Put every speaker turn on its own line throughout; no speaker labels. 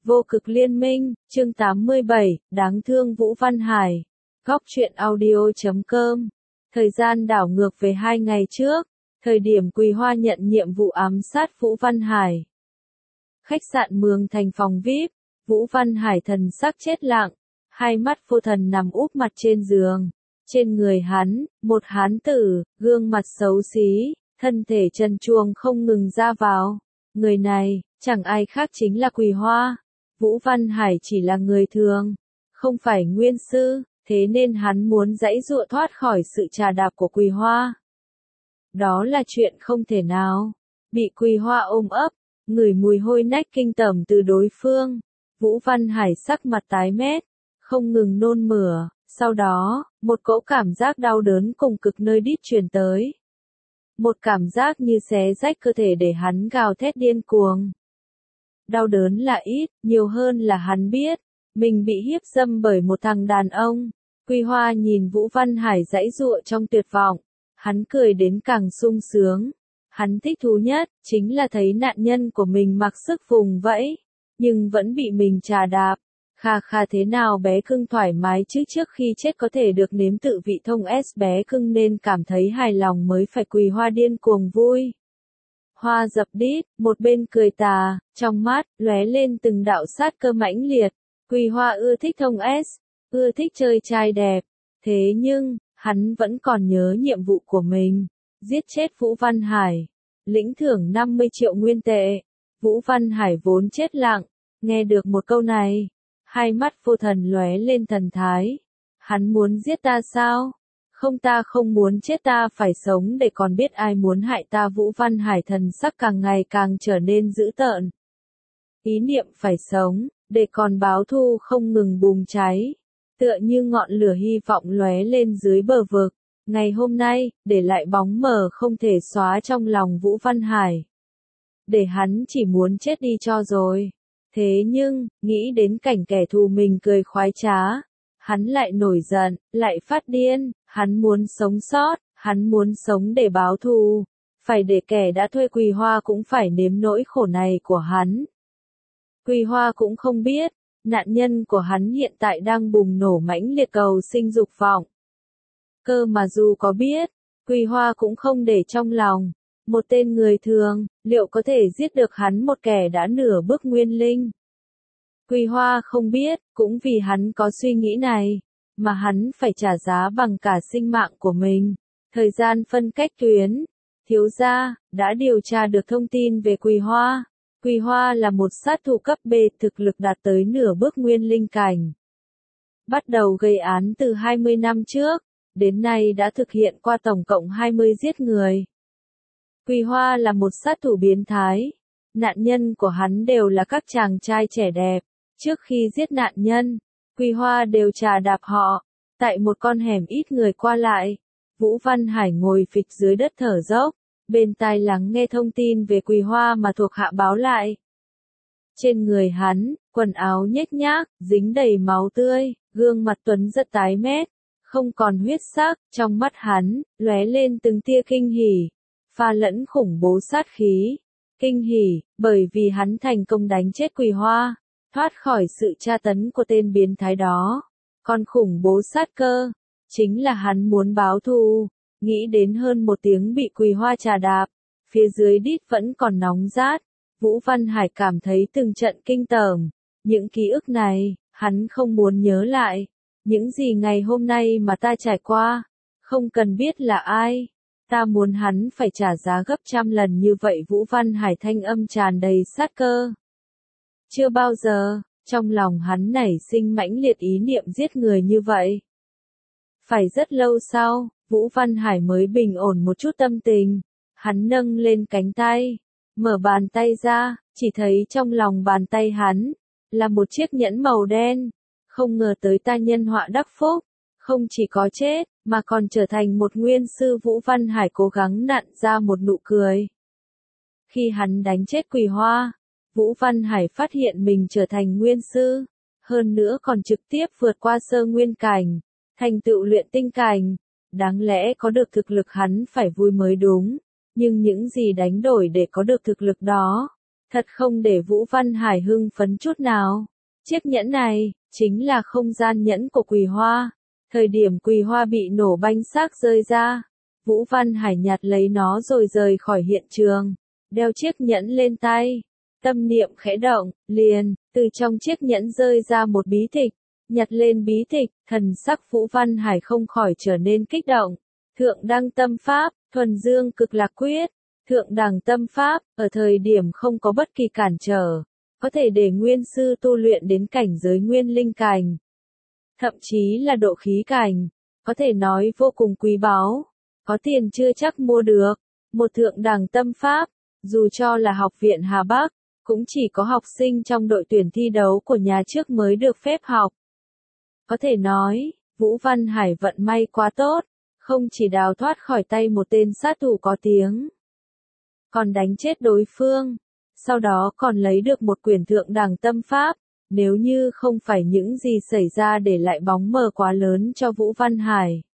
Vô cực liên minh, chương 87, đáng thương Vũ Văn Hải. Góc truyện audio.com. Thời gian đảo ngược về 2 ngày trước, thời điểm Quỳ Hoa nhận nhiệm vụ ám sát Vũ Văn Hải. Khách sạn Mường Thành phòng VIP, Vũ Văn Hải thần sắc chết lặng, hai mắt vô thần nằm úp mặt trên giường. Trên người hắn, một hán tử, gương mặt xấu xí, thân thể trần truồng không ngừng ra vào. Người này, chẳng ai khác chính là Quỳ Hoa. Vũ Văn Hải chỉ là người thường, không phải nguyên sư, thế nên hắn muốn giãy giụa thoát khỏi sự trà đạp của Quỳ Hoa. Đó là chuyện không thể nào. Bị Quỳ Hoa ôm ấp, ngửi mùi hôi nách kinh tởm từ đối phương. Vũ Văn Hải sắc mặt tái mét, không ngừng nôn mửa, sau đó, một cỗ cảm giác đau đớn cùng cực nơi đít truyền tới. Một cảm giác như xé rách cơ thể để hắn gào thét điên cuồng. Đau đớn là ít, nhiều hơn là hắn biết, mình bị hiếp dâm bởi một thằng đàn ông. Quỳ Hoa nhìn Vũ Văn Hải giãy giụa trong tuyệt vọng, hắn cười đến càng sung sướng. Hắn thích thú nhất, chính là thấy nạn nhân của mình mặc sức vùng vẫy, nhưng vẫn bị mình trà đạp. Kha thế nào bé cưng thoải mái chứ, trước khi chết có thể được nếm tự vị thông S bé cưng nên cảm thấy hài lòng mới phải. Quỳ Hoa điên cuồng vui. Hoa dập đít, một bên cười tà, trong mắt, lóe lên từng đạo sát cơ mãnh liệt. Quỳ Hoa ưa thích thông S, ưa thích chơi trai đẹp. Thế nhưng, hắn vẫn còn nhớ nhiệm vụ của mình. Giết chết Vũ Văn Hải. Lĩnh thưởng 50 triệu nguyên tệ. Vũ Văn Hải vốn chết lặng, nghe được một câu này. Hai mắt vô thần lóe lên thần thái. Hắn muốn giết ta sao? Không, ta không muốn chết, ta phải sống để còn biết ai muốn hại ta. Vũ Văn Hải thần sắc càng ngày càng trở nên dữ tợn. Ý niệm phải sống, để còn báo thù không ngừng bùng cháy. Tựa như ngọn lửa hy vọng lóe lên dưới bờ vực. Ngày hôm nay, để lại bóng mờ không thể xóa trong lòng Vũ Văn Hải. Để hắn chỉ muốn chết đi cho rồi. Thế nhưng, nghĩ đến cảnh kẻ thù mình cười khoái trá, hắn lại nổi giận, lại phát điên. Hắn muốn sống sót, hắn muốn sống để báo thù, phải để kẻ đã thuê Quỳ Hoa cũng phải nếm nỗi khổ này của hắn. Quỳ Hoa cũng không biết, nạn nhân của hắn hiện tại đang bùng nổ mãnh liệt cầu sinh dục vọng. Cơ mà dù có biết, Quỳ Hoa cũng không để trong lòng. Một tên người thường, liệu có thể giết được hắn, một kẻ đã nửa bước nguyên linh? Quỳ Hoa không biết, cũng vì hắn có suy nghĩ này, mà hắn phải trả giá bằng cả sinh mạng của mình. Thời gian phân cách tuyến. Thiếu gia đã điều tra được thông tin về Quỳ Hoa. Quỳ Hoa là một sát thủ cấp B, thực lực đạt tới nửa bước nguyên linh cảnh. Bắt đầu gây án từ 20 năm trước, đến nay đã thực hiện qua tổng cộng 20 giết người. Quỳ Hoa là một sát thủ biến thái. Nạn nhân của hắn đều là các chàng trai trẻ đẹp. Trước khi giết nạn nhân, Quỳ Hoa đều trà đạp họ. Tại một con hẻm ít người qua lại, Vũ Văn Hải ngồi phịch dưới đất thở dốc, bên tai lắng nghe thông tin về Quỳ Hoa mà thuộc hạ báo lại. Trên người hắn, quần áo nhếch nhác, dính đầy máu tươi, gương mặt tuấn rất tái mét, không còn huyết sắc, trong mắt hắn, lóe lên từng tia kinh hỉ, pha lẫn khủng bố sát khí. Kinh hỉ, bởi vì hắn thành công đánh chết Quỳ Hoa, thoát khỏi sự tra tấn của tên biến thái đó. Còn khủng bố sát cơ, chính là hắn muốn báo thù. Nghĩ đến hơn 1 tiếng bị Quỳ Hoa trà đạp, phía dưới đít vẫn còn nóng rát, Vũ Văn Hải cảm thấy từng trận kinh tởm. Những ký ức này, hắn không muốn nhớ lại. Những gì ngày hôm nay mà ta trải qua, không cần biết là ai. Ta muốn hắn phải trả giá gấp trăm lần như vậy. Vũ Văn Hải thanh âm tràn đầy sát cơ. Chưa bao giờ, trong lòng hắn nảy sinh mãnh liệt ý niệm giết người như vậy. Phải rất lâu sau, Vũ Văn Hải mới bình ổn một chút tâm tình. Hắn nâng lên cánh tay, mở bàn tay ra, chỉ thấy trong lòng bàn tay hắn là một chiếc nhẫn màu đen. Không ngờ tới ta nhân họa đắc phúc, không chỉ có chết, mà còn trở thành một nguyên sư. Vũ Văn Hải cố gắng nặn ra một nụ cười. Khi hắn đánh chết Quỳ Hoa, Vũ Văn Hải phát hiện mình trở thành nguyên sư, hơn nữa còn trực tiếp vượt qua sơ nguyên cảnh, thành tựu luyện tinh cảnh. Đáng lẽ có được thực lực hắn phải vui mới đúng, nhưng những gì đánh đổi để có được thực lực đó, thật không để Vũ Văn Hải hưng phấn chút nào. Chiếc nhẫn này, chính là không gian nhẫn của Quỳ Hoa. Thời điểm Quỳ Hoa bị nổ banh xác rơi ra, Vũ Văn Hải nhặt lấy nó rồi rời khỏi hiện trường, đeo chiếc nhẫn lên tay. Tâm niệm khẽ động, liền, từ trong chiếc nhẫn rơi ra một bí tịch. Nhặt lên bí tịch, thần sắc Vũ Văn Hải không khỏi trở nên kích động. Thượng đẳng tâm pháp, thuần dương cực lạc quyết. Thượng đẳng tâm pháp, ở thời điểm không có bất kỳ cản trở, có thể để nguyên sư tu luyện đến cảnh giới nguyên linh cảnh. Thậm chí là độ khí cảnh, có thể nói vô cùng quý báu. Có tiền chưa chắc mua được. Một thượng đẳng tâm pháp, dù cho là học viện Hà Bắc, cũng chỉ có học sinh trong đội tuyển thi đấu của nhà trước mới được phép học. Có thể nói, Vũ Văn Hải vận may quá tốt, không chỉ đào thoát khỏi tay một tên sát thủ có tiếng, còn đánh chết đối phương, sau đó còn lấy được một quyển thượng đẳng tâm pháp. Nếu như không phải những gì xảy ra để lại bóng mờ quá lớn cho Vũ Văn Hải,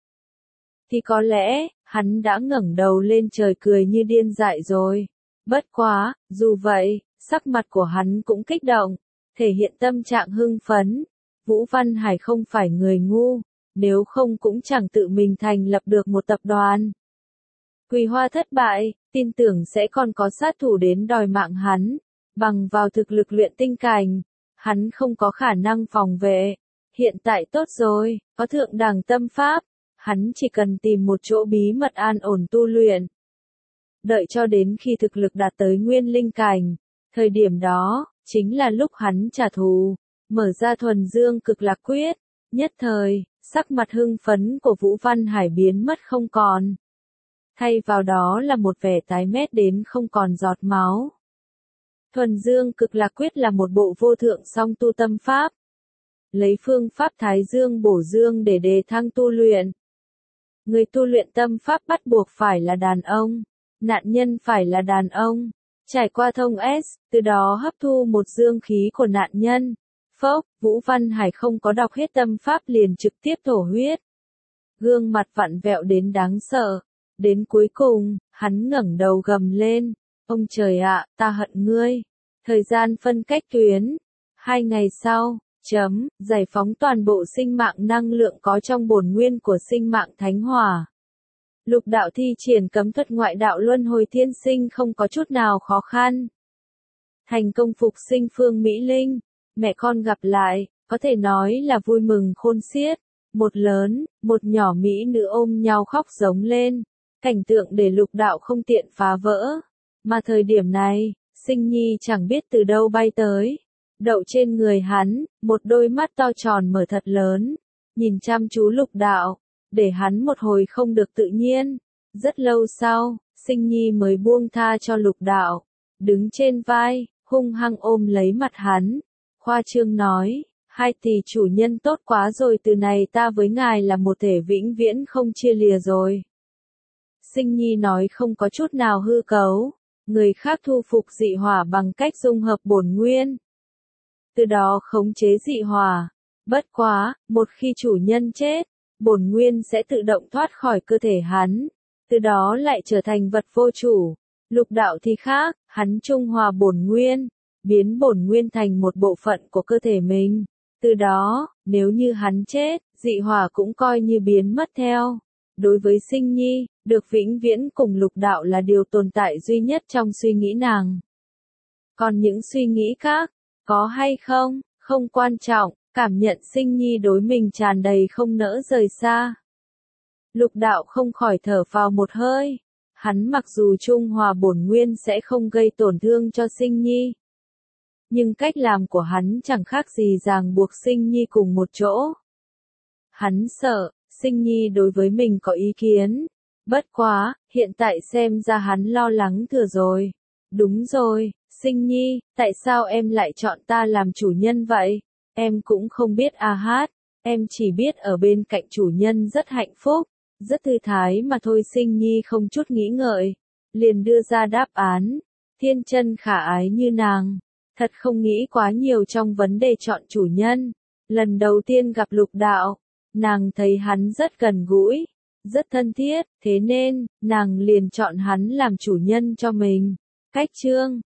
thì có lẽ, hắn đã ngẩng đầu lên trời cười như điên dại rồi. Bất quá, dù vậy, sắc mặt của hắn cũng kích động, thể hiện tâm trạng hưng phấn. Vũ Văn Hải không phải người ngu, nếu không cũng chẳng tự mình thành lập được một tập đoàn. Quỳ Hoa thất bại, tin tưởng sẽ còn có sát thủ đến đòi mạng hắn, bằng vào thực lực luyện tinh cảnh, hắn không có khả năng phòng vệ. Hiện tại tốt rồi, có thượng đẳng tâm pháp, hắn chỉ cần tìm một chỗ bí mật an ổn tu luyện. Đợi cho đến khi thực lực đạt tới nguyên linh cảnh, thời điểm đó, chính là lúc hắn trả thù, mở ra thuần dương cực lạc quyết. Nhất thời, sắc mặt hưng phấn của Vũ Văn Hải biến mất không còn. Thay vào đó là một vẻ tái mét đến không còn giọt máu. Thuần dương cực lạc quyết là một bộ vô thượng song tu tâm pháp. Lấy phương pháp thái dương bổ dương để đề thăng tu luyện. Người tu luyện tâm pháp bắt buộc phải là đàn ông, nạn nhân phải là đàn ông, trải qua thông S, từ đó hấp thu một dương khí của nạn nhân. Phốc, Vũ Văn Hải không có đọc hết tâm pháp liền trực tiếp thổ huyết. Gương mặt vặn vẹo đến đáng sợ. Đến cuối cùng, hắn ngẩng đầu gầm lên. Ông trời ạ, ta hận ngươi. Thời gian phân cách tuyến. 2 ngày sau, giải phóng toàn bộ sinh mạng năng lượng có trong bổn nguyên của sinh mạng thánh hỏa. Lục đạo thi triển cấm thuật ngoại đạo luân hồi thiên sinh không có chút nào khó khăn. Thành công phục sinh Phương Mỹ Linh. Mẹ con gặp lại, có thể nói là vui mừng khôn xiết. Một lớn, một nhỏ mỹ nữ ôm nhau khóc giống lên. Cảnh tượng để lục đạo không tiện phá vỡ. Mà thời điểm này, Sinh Nhi chẳng biết từ đâu bay tới. Đậu trên người hắn, một đôi mắt to tròn mở thật lớn. Nhìn chăm chú lục đạo, để hắn một hồi không được tự nhiên. Rất lâu sau, Sinh Nhi mới buông tha cho lục đạo. Đứng trên vai, hung hăng ôm lấy mặt hắn. Khoa trương nói, 2 tỷ chủ nhân tốt quá rồi, từ này ta với ngài là một thể vĩnh viễn không chia lìa rồi. Sinh Nhi nói không có chút nào hư cấu, người khác thu phục dị hỏa bằng cách dung hợp bổn nguyên. Từ đó khống chế dị hỏa. Bất quá, một khi chủ nhân chết, bổn nguyên sẽ tự động thoát khỏi cơ thể hắn. Từ đó lại trở thành vật vô chủ. Lục đạo thì khác, hắn trung hòa bổn nguyên, biến bổn nguyên thành một bộ phận của cơ thể mình. Từ đó, nếu như hắn chết, dị hỏa cũng coi như biến mất theo. Đối với Sinh Nhi, được vĩnh viễn cùng lục đạo là điều tồn tại duy nhất trong suy nghĩ nàng. Còn những suy nghĩ khác, có hay không, không quan trọng, cảm nhận Sinh Nhi đối mình tràn đầy không nỡ rời xa. Lục đạo không khỏi thở phào một hơi. Hắn mặc dù trung hòa bổn nguyên sẽ không gây tổn thương cho Sinh Nhi, nhưng cách làm của hắn chẳng khác gì ràng buộc Sinh Nhi cùng một chỗ. Hắn sợ, Sinh Nhi đối với mình có ý kiến. Bất quá, hiện tại xem ra hắn lo lắng thừa rồi. Đúng rồi, Sinh Nhi, tại sao em lại chọn ta làm chủ nhân vậy? Em cũng không biết a hát, em chỉ biết ở bên cạnh chủ nhân rất hạnh phúc, rất thư thái mà thôi. Sinh Nhi không chút nghĩ ngợi, liền đưa ra đáp án. Thiên chân khả ái như nàng, thật không nghĩ quá nhiều trong vấn đề chọn chủ nhân. Lần đầu tiên gặp lục đạo, nàng thấy hắn rất gần gũi, rất thân thiết, thế nên, nàng liền chọn hắn làm chủ nhân cho mình. Cách chương